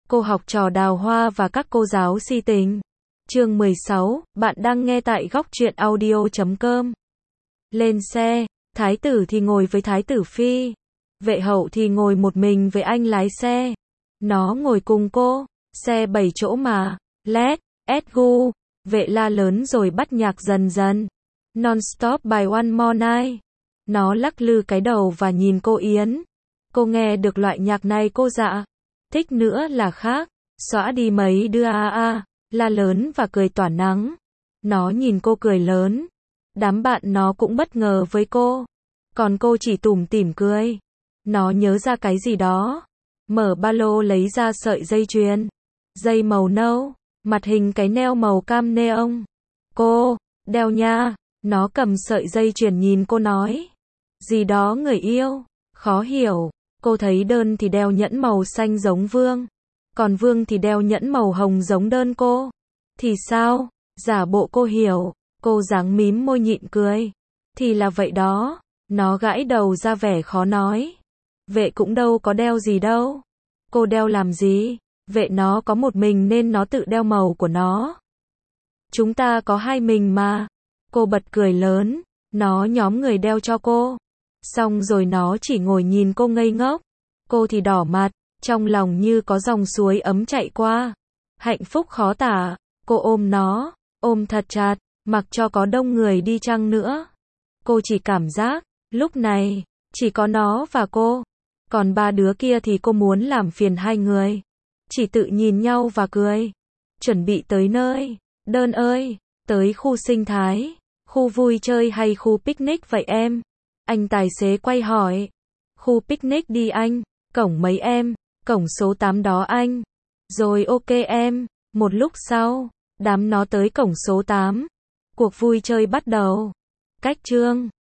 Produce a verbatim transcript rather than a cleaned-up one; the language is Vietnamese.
cô học trò Đào Hoa và các cô giáo si tình. Chương mười sáu, bạn đang nghe tại góc truyện audio chấm com. Lên xe, thái tử thì ngồi với thái tử phi. Vệ hậu thì ngồi một mình với anh lái xe. Nó ngồi cùng cô, xe bảy chỗ mà, let, et gu. Vệ la lớn rồi bắt nhạc dần dần. Non-stop bài One More Night. Nó lắc lư cái đầu và nhìn cô Yến. Cô nghe được loại nhạc này cô dạ. Thích nữa là khác. Xóa đi mấy đưa a a. La lớn và cười tỏa nắng. Nó nhìn cô cười lớn. Đám bạn nó cũng bất ngờ với cô. Còn cô chỉ tủm tỉm cười. Nó nhớ ra cái gì đó. Mở ba lô lấy ra sợi dây chuyền. Dây màu nâu. Mặt hình cái neo màu cam neon. Cô, đeo nha. Nó cầm sợi dây chuyền nhìn cô nói. Gì đó người yêu. Khó hiểu. Cô thấy đơn thì đeo nhẫn màu xanh giống Vương. Còn Vương thì đeo nhẫn màu hồng giống đơn cô. Thì sao? Giả bộ cô hiểu. Cô dáng mím môi nhịn cười. Thì là vậy đó. Nó gãi đầu ra vẻ khó nói. Vệ cũng đâu có đeo gì đâu. Cô đeo làm gì? Vệ nó có một mình nên nó tự đeo màu của nó. Chúng ta có hai mình mà. Cô bật cười lớn. Nó nhóm người đeo cho cô. Xong rồi nó chỉ ngồi nhìn cô ngây ngốc. Cô thì đỏ mặt. Trong lòng như có dòng suối ấm chạy qua. Hạnh phúc khó tả. Cô ôm nó. Ôm thật chặt. Mặc cho có đông người đi chăng nữa. Cô chỉ cảm giác. Lúc này. Chỉ có nó và cô. Còn ba đứa kia thì cô muốn làm phiền hai người. Chỉ tự nhìn nhau và cười. Chuẩn bị tới nơi. Đơn ơi. Tới khu sinh thái. Khu vui chơi hay khu picnic vậy em? Anh tài xế quay hỏi. Khu picnic đi anh. Cổng mấy em? Cổng số tám đó anh. Rồi ok em. Một lúc sau. Đám nó tới cổng số tám. Cuộc vui chơi bắt đầu. Cách chương.